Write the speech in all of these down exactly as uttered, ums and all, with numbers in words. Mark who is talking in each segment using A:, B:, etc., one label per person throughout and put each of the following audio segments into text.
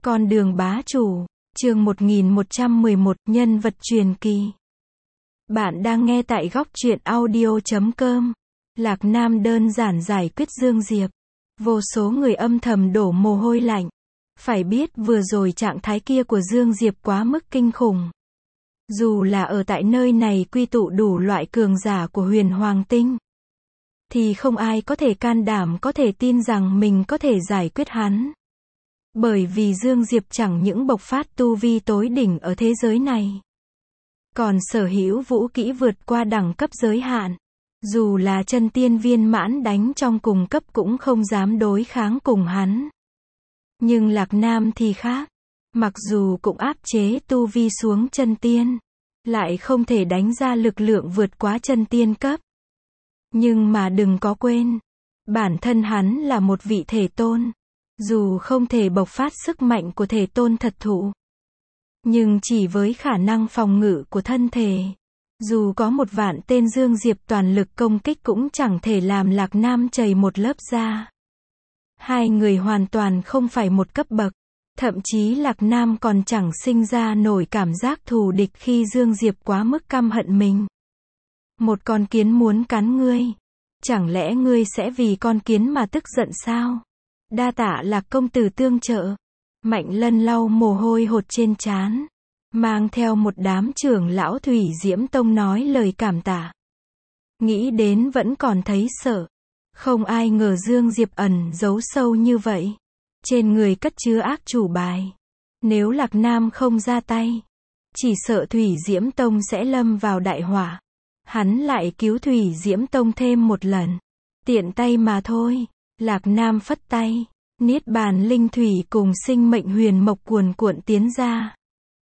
A: Con đường bá chủ, chương một nghìn một trăm mười một, nhân vật truyền kỳ. Bạn đang nghe tại góc truyện audio chấm com. Lạc Nam đơn giản giải quyết Dương Diệp. Vô số người âm thầm đổ mồ hôi lạnh. Phải biết vừa rồi trạng thái kia của Dương Diệp quá mức kinh khủng. Dù là ở tại nơi này quy tụ đủ loại cường giả của huyền hoàng tinh, thì không ai có thể can đảm có thể tin rằng mình có thể giải quyết hắn. Bởi vì Dương Diệp chẳng những bộc phát tu vi tối đỉnh ở thế giới này, còn sở hữu vũ kỹ vượt qua đẳng cấp giới hạn. Dù là chân tiên viên mãn đánh trong cùng cấp cũng không dám đối kháng cùng hắn. Nhưng Lạc Nam thì khác. Mặc dù cũng áp chế tu vi xuống chân tiên, lại không thể đánh ra lực lượng vượt quá chân tiên cấp. Nhưng mà đừng có quên, bản thân hắn là một vị thể tôn. Dù không thể bộc phát sức mạnh của thể tôn thật thụ, nhưng chỉ với khả năng phòng ngự của thân thể, dù có một vạn tên Dương Diệp toàn lực công kích cũng chẳng thể làm Lạc Nam chầy một lớp da. Hai người hoàn toàn không phải một cấp bậc. Thậm chí Lạc Nam còn chẳng sinh ra nổi cảm giác thù địch khi Dương Diệp quá mức căm hận mình. Một con kiến muốn cắn ngươi, chẳng lẽ ngươi sẽ vì con kiến mà tức giận sao? Đa tạ Lạc công tử tương trợ. Mạnh Lân lau mồ hôi hột trên trán, mang theo một đám trưởng lão Thủy Diễm Tông nói lời cảm tạ. Nghĩ đến vẫn còn thấy sợ. Không ai ngờ Dương Diệp ẩn giấu sâu như vậy. Trên người cất chứa ác chủ bài. Nếu Lạc Nam không ra tay, chỉ sợ Thủy Diễm Tông sẽ lâm vào đại họa. Hắn lại cứu Thủy Diễm Tông thêm một lần. Tiện tay mà thôi. Lạc Nam phất tay. Niết bàn linh thủy cùng sinh mệnh huyền mộc cuồn cuộn tiến ra.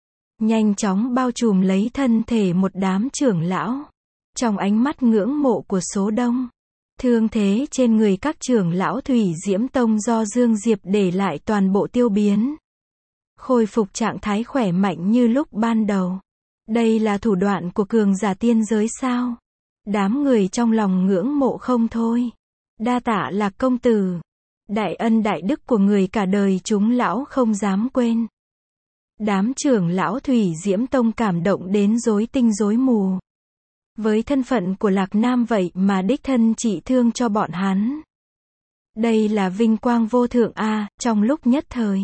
A: Nhanh chóng bao trùm lấy thân thể một đám trưởng lão. Trong ánh mắt ngưỡng mộ của số đông, thương thế trên người các trưởng lão Thủy Diễm Tông do Dương Diệp để lại toàn bộ tiêu biến. Khôi phục trạng thái khỏe mạnh như lúc ban đầu. Đây là thủ đoạn của cường giả tiên giới sao? Đám người trong lòng ngưỡng mộ không thôi. Đa tạ Lạc công tử. Đại ân đại đức của người cả đời chúng lão không dám quên. Đám trưởng lão Thủy Diễm Tông cảm động đến rối tinh rối mù. Với thân phận của Lạc Nam vậy mà đích thân trị thương cho bọn hắn. Đây là vinh quang vô thượng a. Trong lúc nhất thời,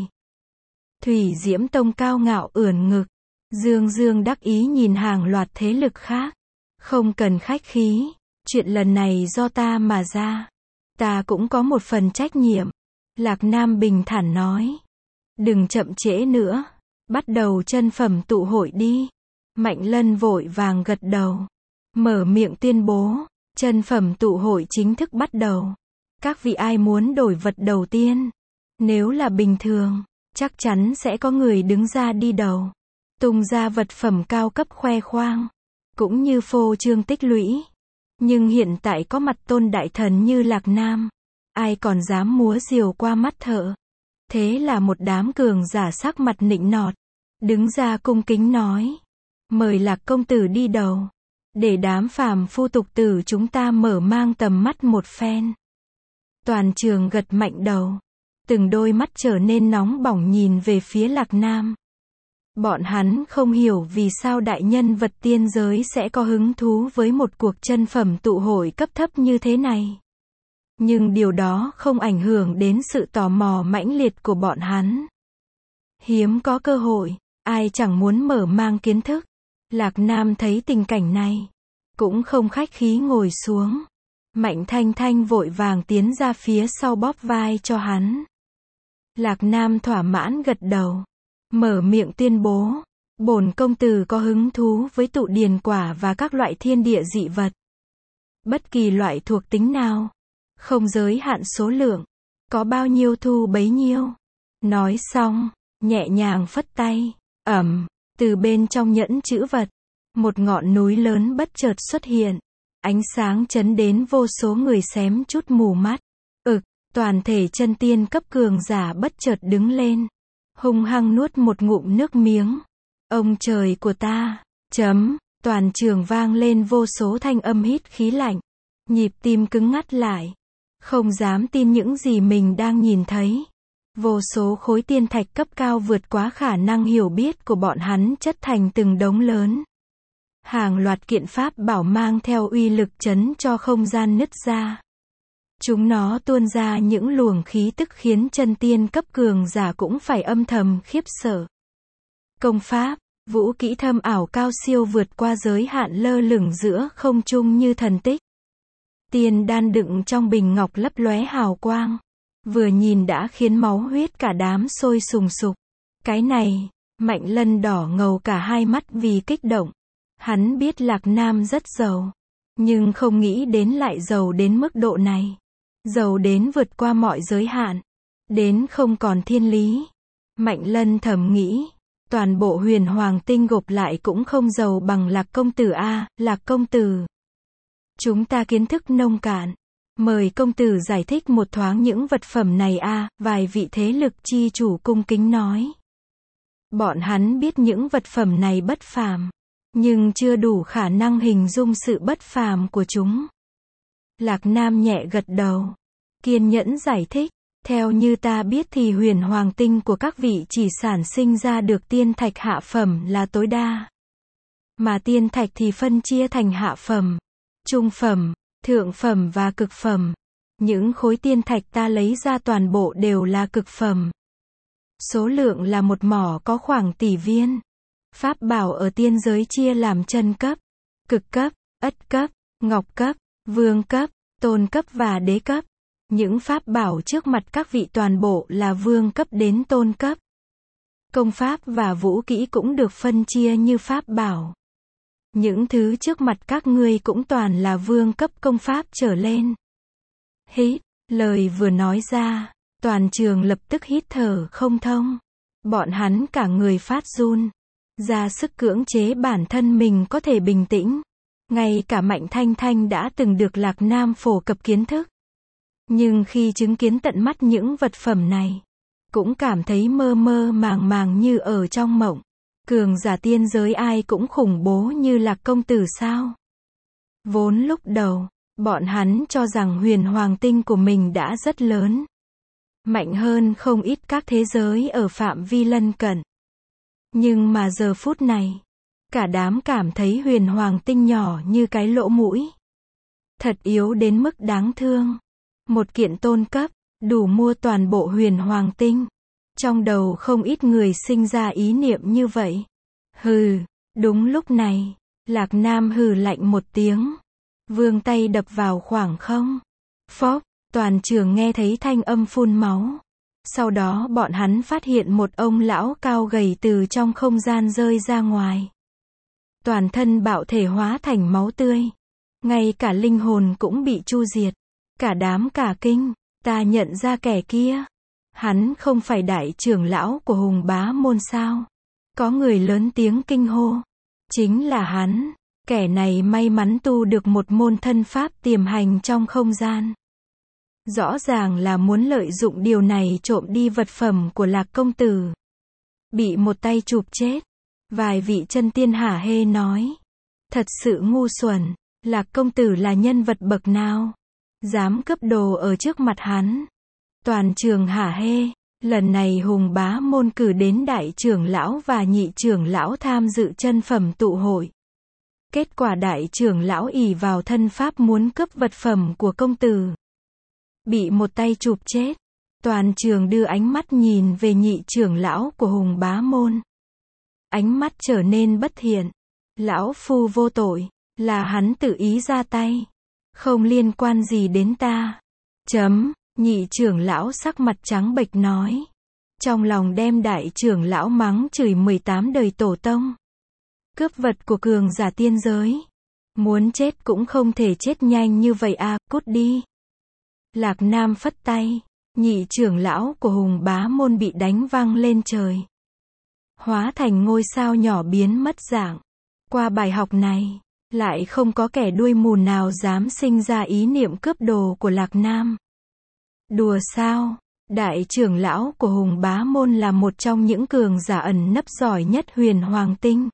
A: Thủy Diễm Tông cao ngạo ưỡn ngực, dương dương đắc ý nhìn hàng loạt thế lực khác. Không cần khách khí, chuyện lần này do ta mà ra. Ta cũng có một phần trách nhiệm. Lạc Nam bình thản nói. Đừng chậm trễ nữa. Bắt đầu chân phẩm tụ hội đi. Mạnh Lân vội vàng gật đầu. Mở miệng tuyên bố. Chân phẩm tụ hội chính thức bắt đầu. Các vị ai muốn đổi vật đầu tiên? Nếu là bình thường, chắc chắn sẽ có người đứng ra đi đầu. Tung ra vật phẩm cao cấp khoe khoang. Cũng như phô trương tích lũy. Nhưng hiện tại có mặt tôn đại thần như Lạc Nam, ai còn dám múa diều qua mắt thợ. Thế là một đám cường giả sắc mặt nịnh nọt, đứng ra cung kính nói. Mời Lạc công tử đi đầu, để đám phàm phu tục tử chúng ta mở mang tầm mắt một phen. Toàn trường gật mạnh đầu, từng đôi mắt trở nên nóng bỏng nhìn về phía Lạc Nam. Bọn hắn không hiểu vì sao đại nhân vật tiên giới sẽ có hứng thú với một cuộc chân phẩm tụ hội cấp thấp như thế này. Nhưng điều đó không ảnh hưởng đến sự tò mò mãnh liệt của bọn hắn. Hiếm có cơ hội, ai chẳng muốn mở mang kiến thức. Lạc Nam thấy tình cảnh này, cũng không khách khí ngồi xuống. Mạnh Thanh Thanh vội vàng tiến ra phía sau bóp vai cho hắn. Lạc Nam thỏa mãn gật đầu. Mở miệng tuyên bố, bổn công tử có hứng thú với tụ điền quả và các loại thiên địa dị vật. Bất kỳ loại thuộc tính nào, không giới hạn số lượng, có bao nhiêu thu bấy nhiêu. Nói xong, nhẹ nhàng phất tay, ầm, từ bên trong nhẫn trữ vật, một ngọn núi lớn bất chợt xuất hiện, ánh sáng chấn đến vô số người xém chút mù mắt. Ực, toàn thể chân tiên cấp cường giả bất chợt đứng lên. Hung hăng nuốt một ngụm nước miếng. Ông trời của ta, chấm, toàn trường vang lên vô số thanh âm hít khí lạnh. Nhịp tim cứng ngắt lại. Không dám tin những gì mình đang nhìn thấy. Vô số khối tiên thạch cấp cao vượt quá khả năng hiểu biết của bọn hắn chất thành từng đống lớn. Hàng loạt kiện pháp bảo mang theo uy lực chấn cho không gian nứt ra. Chúng nó tuôn ra những luồng khí tức khiến chân tiên cấp cường giả cũng phải âm thầm khiếp sợ. Công pháp, vũ kỹ thâm ảo cao siêu vượt qua giới hạn lơ lửng giữa không trung như thần tích. Tiên đan đựng trong bình ngọc lấp lóe hào quang. Vừa nhìn đã khiến máu huyết cả đám sôi sùng sục. Cái này, Mạnh Lân đỏ ngầu cả hai mắt vì kích động. Hắn biết Lạc Nam rất giàu. Nhưng không nghĩ đến lại giàu đến mức độ này. Giàu đến vượt qua mọi giới hạn. Đến không còn thiên lý. Mạnh Lân thầm nghĩ. Toàn bộ huyền hoàng tinh gộp lại cũng không giàu bằng Lạc công tử a, Lạc công tử. Chúng ta kiến thức nông cạn. Mời công tử giải thích một thoáng những vật phẩm này a, vài vị thế lực chi chủ cung kính nói. Bọn hắn biết những vật phẩm này bất phàm, nhưng chưa đủ khả năng hình dung sự bất phàm của chúng. Lạc Nam nhẹ gật đầu, kiên nhẫn giải thích. Theo như ta biết thì huyền hoàng tinh của các vị chỉ sản sinh ra được tiên thạch hạ phẩm là tối đa. Mà tiên thạch thì phân chia thành hạ phẩm, trung phẩm, thượng phẩm và cực phẩm. Những khối tiên thạch ta lấy ra toàn bộ đều là cực phẩm. Số lượng là một mỏ có khoảng tỷ viên. Pháp bảo ở tiên giới chia làm chân cấp, cực cấp, ất cấp, ngọc cấp, vương cấp, tôn cấp và đế cấp. Những pháp bảo trước mặt các vị toàn bộ là vương cấp đến tôn cấp. Công pháp và vũ kỹ cũng được phân chia như pháp bảo. Những thứ trước mặt các ngươi cũng toàn là vương cấp công pháp trở lên. Hít, lời vừa nói ra, toàn trường lập tức hít thở không thông. Bọn hắn cả người phát run, ra sức cưỡng chế bản thân mình có thể bình tĩnh. Ngay cả Mạnh Thanh Thanh đã từng được Lạc Nam phổ cập kiến thức. Nhưng khi chứng kiến tận mắt những vật phẩm này, cũng cảm thấy mơ mơ màng màng như ở trong mộng. Cường giả tiên giới ai cũng khủng bố như Lạc công tử sao? Vốn lúc đầu, bọn hắn cho rằng huyền hoàng tinh của mình đã rất lớn. Mạnh hơn không ít các thế giới ở phạm vi lân cận. Nhưng mà giờ phút này, cả đám cảm thấy huyền hoàng tinh nhỏ như cái lỗ mũi. Thật yếu đến mức đáng thương. Một kiện tôn cấp, đủ mua toàn bộ huyền hoàng tinh. Trong đầu không ít người sinh ra ý niệm như vậy. Hừ, đúng lúc này, Lạc Nam hừ lạnh một tiếng. Vươn tay đập vào khoảng không. Phốc, toàn trường nghe thấy thanh âm phun máu. Sau đó bọn hắn phát hiện một ông lão cao gầy từ trong không gian rơi ra ngoài. Toàn thân bạo thể hóa thành máu tươi. Ngay cả linh hồn cũng bị chu diệt. Cả đám cả kinh, ta nhận ra kẻ kia. Hắn không phải đại trưởng lão của Hùng Bá Môn sao? Có người lớn tiếng kinh hô. Chính là hắn. Kẻ này may mắn tu được một môn thân pháp tiềm hành trong không gian. Rõ ràng là muốn lợi dụng điều này trộm đi vật phẩm của Lạc công tử. Bị một tay chụp chết. Vài vị chân tiên hả hê nói. Thật sự ngu xuẩn. Lạc công tử là nhân vật bậc nào? Dám cướp đồ ở trước mặt hắn. Toàn trường hả hê. Lần này Hùng Bá Môn cử đến đại trưởng lão và nhị trưởng lão tham dự chân phẩm tụ hội. Kết quả đại trưởng lão ỷ vào thân pháp muốn cướp vật phẩm của công tử. Bị một tay chụp chết. Toàn trường đưa ánh mắt nhìn về nhị trưởng lão của Hùng Bá Môn. Ánh mắt trở nên bất thiện. Lão phu vô tội. Là hắn tự ý ra tay. Không liên quan gì đến ta. Chấm, nhị trưởng lão sắc mặt trắng bệch nói. Trong lòng đem đại trưởng lão mắng chửi mười tám đời tổ tông. Cướp vật của cường giả tiên giới. Muốn chết cũng không thể chết nhanh như vậy à, cút đi. Lạc Nam phất tay. Nhị trưởng lão của Hùng Bá Môn bị đánh văng lên trời. Hóa thành ngôi sao nhỏ biến mất dạng. Qua bài học này, lại không có kẻ đuôi mù nào dám sinh ra ý niệm cướp đồ của Lạc Nam. Đùa sao? Đại trưởng lão của Hùng Bá Môn là một trong những cường giả ẩn nấp giỏi nhất huyền hoàng tinh.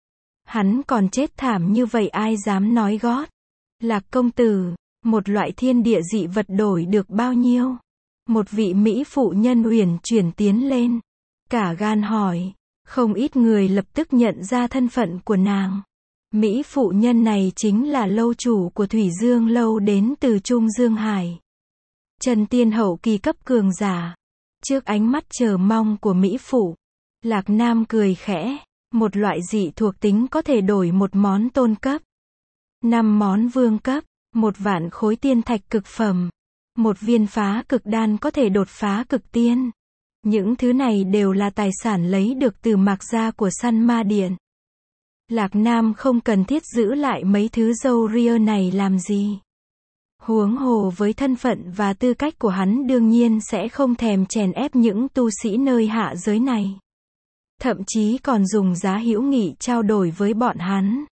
A: Hắn còn chết thảm như vậy ai dám nói gót. Lạc công tử, một loại thiên địa dị vật đổi được bao nhiêu? Một vị mỹ phụ nhân uyển chuyển tiến lên, cả gan hỏi. Không ít người lập tức nhận ra thân phận của nàng. Mỹ phụ nhân này chính là lâu chủ của Thủy Dương Lâu đến từ Trung Dương Hải. Chân tiên hậu kỳ cấp cường giả. Trước ánh mắt chờ mong của Mỹ phụ, Lạc Nam cười khẽ. Một loại dị thuộc tính có thể đổi một món tôn cấp, năm món vương cấp, một vạn khối tiên thạch cực phẩm, một viên phá cực đan có thể đột phá cực tiên. Những thứ này đều là tài sản lấy được từ mạc gia của Săn Ma Điện. Lạc Nam không cần thiết giữ lại mấy thứ râu ria này làm gì. Huống hồ với thân phận và tư cách của hắn đương nhiên sẽ không thèm chèn ép những tu sĩ nơi hạ giới này. Thậm chí còn dùng giá hữu nghị trao đổi với bọn hắn.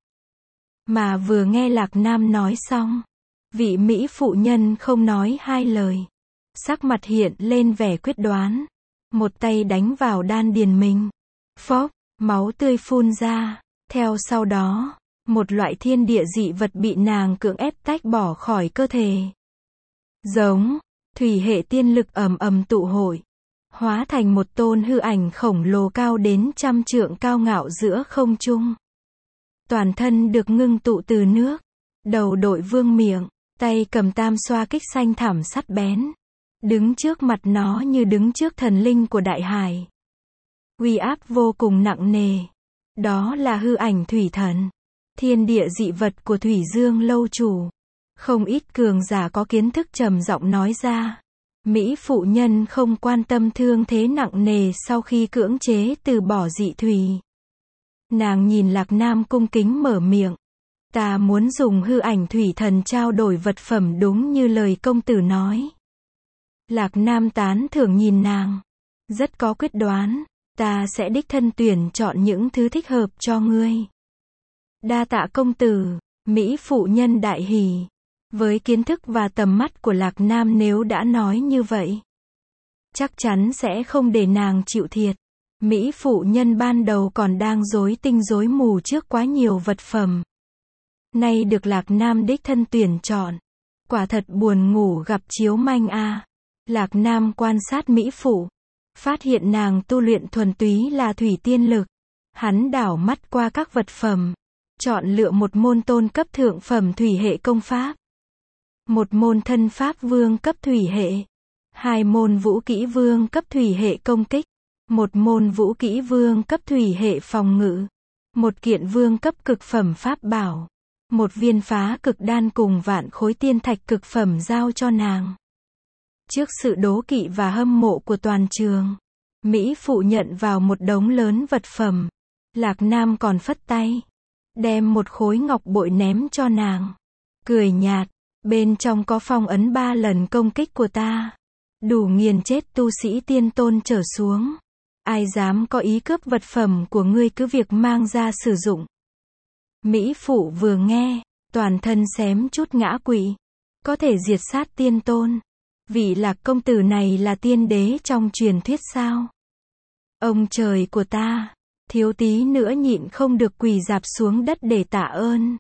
A: Mà vừa nghe Lạc Nam nói xong, vị Mỹ phụ nhân không nói hai lời. Sắc mặt hiện lên vẻ quyết đoán. Một tay đánh vào đan điền mình. Phốc, máu tươi phun ra. Theo sau đó, một loại thiên địa dị vật bị nàng cưỡng ép tách bỏ khỏi cơ thể. Giống, thủy hệ tiên lực ầm ầm tụ hội. Hóa thành một tôn hư ảnh khổng lồ cao đến trăm trượng cao ngạo giữa không trung. Toàn thân được ngưng tụ từ nước. Đầu đội vương miệng, tay cầm tam xoa kích xanh thẳm sắt bén. Đứng trước mặt nó như đứng trước thần linh của đại hải. Uy áp vô cùng nặng nề. Đó là hư ảnh thủy thần. Thiên địa dị vật của Thủy Dương Lâu chủ. Không ít cường giả có kiến thức trầm giọng nói ra. Mỹ phụ nhân không quan tâm thương thế nặng nề sau khi cưỡng chế từ bỏ dị thủy. Nàng nhìn Lạc Nam cung kính mở miệng. Ta muốn dùng hư ảnh thủy thần trao đổi vật phẩm đúng như lời công tử nói. Lạc Nam tán thưởng nhìn nàng. Rất có quyết đoán. Ta sẽ đích thân tuyển chọn những thứ thích hợp cho ngươi. Đa tạ công tử. Mỹ phụ nhân đại hỉ. Với kiến thức và tầm mắt của Lạc Nam nếu đã nói như vậy, chắc chắn sẽ không để nàng chịu thiệt. Mỹ phụ nhân ban đầu còn đang rối tinh rối mù trước quá nhiều vật phẩm. Nay được Lạc Nam đích thân tuyển chọn. Quả thật buồn ngủ gặp chiếu manh a. Lạc Nam quan sát Mỹ phụ. Phát hiện nàng tu luyện thuần túy là thủy tiên lực. Hắn đảo mắt qua các vật phẩm. Chọn lựa một môn tôn cấp thượng phẩm thủy hệ công pháp. Một môn thân pháp vương cấp thủy hệ. Hai môn vũ kỹ vương cấp thủy hệ công kích. Một môn vũ kỹ vương cấp thủy hệ phòng ngự. Một kiện vương cấp cực phẩm pháp bảo. Một viên phá cực đan cùng vạn khối tiên thạch cực phẩm giao cho nàng. Trước sự đố kỵ và hâm mộ của toàn trường, Mỹ phụ nhận vào một đống lớn vật phẩm. Lạc Nam còn phất tay, đem một khối ngọc bội ném cho nàng. Cười nhạt, bên trong có phong ấn ba lần công kích của ta. Đủ nghiền chết tu sĩ tiên tôn trở xuống. Ai dám có ý cướp vật phẩm của ngươi cứ việc mang ra sử dụng. Mỹ phụ vừa nghe, toàn thân xém chút ngã quỵ. Có thể diệt sát tiên tôn. Vị Lạc công tử này là tiên đế trong truyền thuyết sao? Ông trời của ta, thiếu tí nữa nhịn không được quỳ rạp xuống đất để tạ ơn.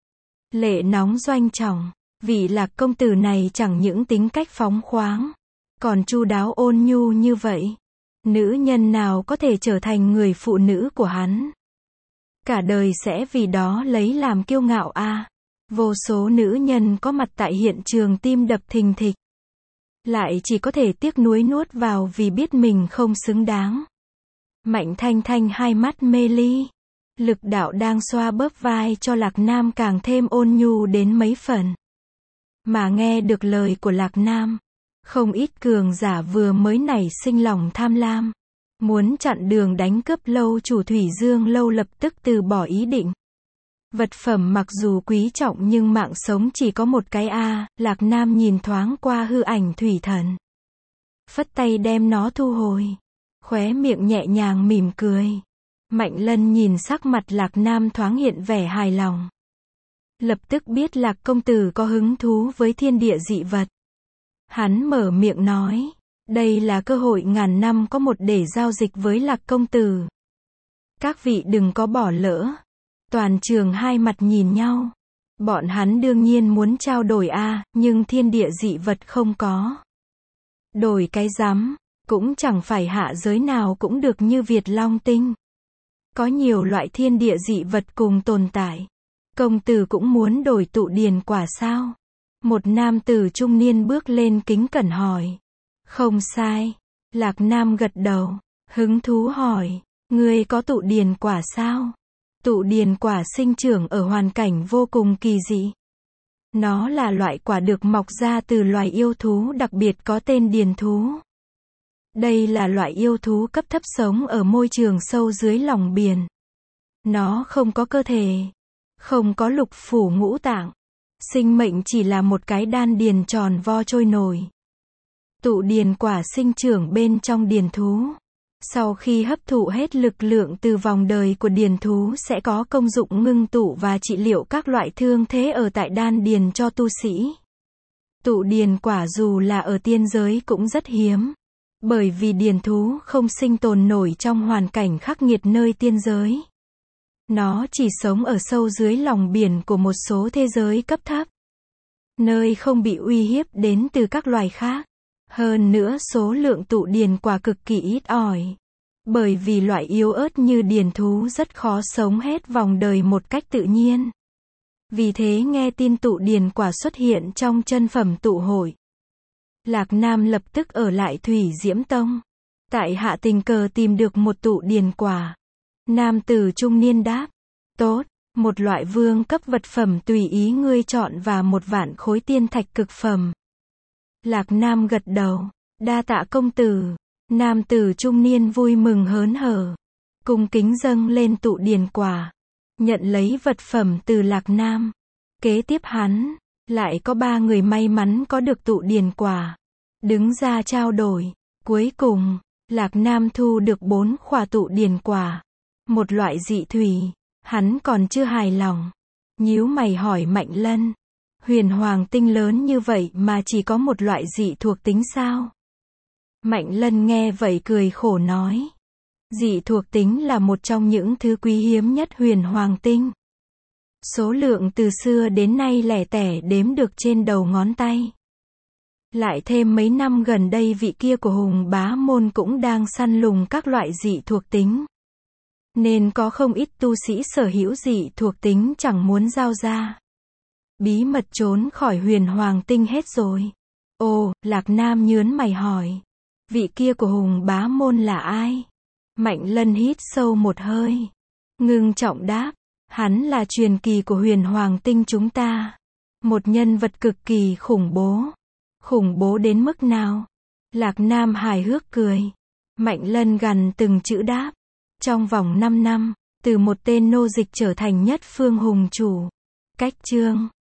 A: Lệ nóng doanh trọng, vị Lạc công tử này chẳng những tính cách phóng khoáng, còn chu đáo ôn nhu như vậy. Nữ nhân nào có thể trở thành người phụ nữ của hắn? Cả đời sẽ vì đó lấy làm kiêu ngạo a. À, vô số nữ nhân có mặt tại hiện trường tim đập thình thịch. Lại chỉ có thể tiếc nuối nuốt vào vì biết mình không xứng đáng. Mạnh Thanh Thanh hai mắt mê ly. Lực đạo đang xoa bóp vai cho Lạc Nam càng thêm ôn nhu đến mấy phần. Mà nghe được lời của Lạc Nam, không ít cường giả vừa mới nảy sinh lòng tham lam. Muốn chặn đường đánh cướp lâu chủ Thủy Dương Lâu lập tức từ bỏ ý định. Vật phẩm mặc dù quý trọng nhưng mạng sống chỉ có một cái a. À, Lạc Nam nhìn thoáng qua hư ảnh thủy thần. Phất tay đem nó thu hồi. Khóe miệng nhẹ nhàng mỉm cười. Mạnh Lân nhìn sắc mặt Lạc Nam thoáng hiện vẻ hài lòng. Lập tức biết Lạc công tử có hứng thú với thiên địa dị vật. Hắn mở miệng nói. Đây là cơ hội ngàn năm có một để giao dịch với Lạc công tử. Các vị đừng có bỏ lỡ. Toàn trường hai mặt nhìn nhau. Bọn hắn đương nhiên muốn trao đổi a, à, nhưng thiên địa dị vật không có. Đổi cái rắm, cũng chẳng phải hạ giới nào cũng được như Việt Long Tinh. Có nhiều loại thiên địa dị vật cùng tồn tại. Công tử cũng muốn đổi tụ điền quả sao? Một nam tử trung niên bước lên kính cẩn hỏi. Không sai. Lạc Nam gật đầu, hứng thú hỏi, ngươi có tụ điền quả sao? Tụ điền quả sinh trưởng ở hoàn cảnh vô cùng kỳ dị. Nó là loại quả được mọc ra từ loài yêu thú đặc biệt có tên điền thú. Đây là loại yêu thú cấp thấp sống ở môi trường sâu dưới lòng biển. Nó không có cơ thể, không có lục phủ ngũ tạng. Sinh mệnh chỉ là một cái đan điền tròn vo trôi nổi. Tụ điền quả sinh trưởng bên trong điền thú. Sau khi hấp thụ hết lực lượng từ vòng đời của điền thú sẽ có công dụng ngưng tụ và trị liệu các loại thương thế ở tại đan điền cho tu sĩ. Tụ điền quả dù là ở tiên giới cũng rất hiếm. Bởi vì điền thú không sinh tồn nổi trong hoàn cảnh khắc nghiệt nơi tiên giới. Nó chỉ sống ở sâu dưới lòng biển của một số thế giới cấp thấp. Nơi không bị uy hiếp đến từ các loài khác. Hơn nữa số lượng tụ điền quả cực kỳ ít ỏi. Bởi vì loại yếu ớt như điền thú rất khó sống hết vòng đời một cách tự nhiên. Vì thế nghe tin tụ điền quả xuất hiện trong chân phẩm tụ hội. Lạc Nam lập tức ở lại Thủy Diễm Tông. Tại hạ tình cờ tìm được một tụ điền quả. Nam tử trung niên đáp. Tốt, một loại vương cấp vật phẩm tùy ý ngươi chọn và một vạn khối tiên thạch cực phẩm. Lạc Nam gật đầu. Đa tạ công tử. Nam tử trung niên vui mừng hớn hở. Cung kính dâng lên tụ điền quả. Nhận lấy vật phẩm từ Lạc Nam. Kế tiếp hắn, lại có ba người may mắn có được tụ điền quả. Đứng ra trao đổi. Cuối cùng, Lạc Nam thu được bốn khỏa tụ điền quả. Một loại dị thủy. Hắn còn chưa hài lòng. Nhíu mày hỏi Mạnh Lân. Huyền hoàng tinh lớn như vậy mà chỉ có một loại dị thuộc tính sao? Mạnh Lân nghe vậy cười khổ nói. Dị thuộc tính là một trong những thứ quý hiếm nhất huyền hoàng tinh. Số lượng từ xưa đến nay lẻ tẻ đếm được trên đầu ngón tay. Lại thêm mấy năm gần đây vị kia của Hùng Bá Môn cũng đang săn lùng các loại dị thuộc tính. Nên có không ít tu sĩ sở hữu dị thuộc tính chẳng muốn giao ra. Bí mật trốn khỏi huyền hoàng tinh hết rồi. Ồ, Lạc Nam nhớn mày hỏi. Vị kia của Hùng Bá Môn là ai? Mạnh Lân hít sâu một hơi. Ngưng trọng đáp. Hắn là truyền kỳ của huyền hoàng tinh chúng ta. Một nhân vật cực kỳ khủng bố. Khủng bố đến mức nào? Lạc Nam hài hước cười. Mạnh Lân gằn từng chữ đáp. Trong vòng năm năm, từ một tên nô dịch trở thành nhất phương hùng chủ. Cách chương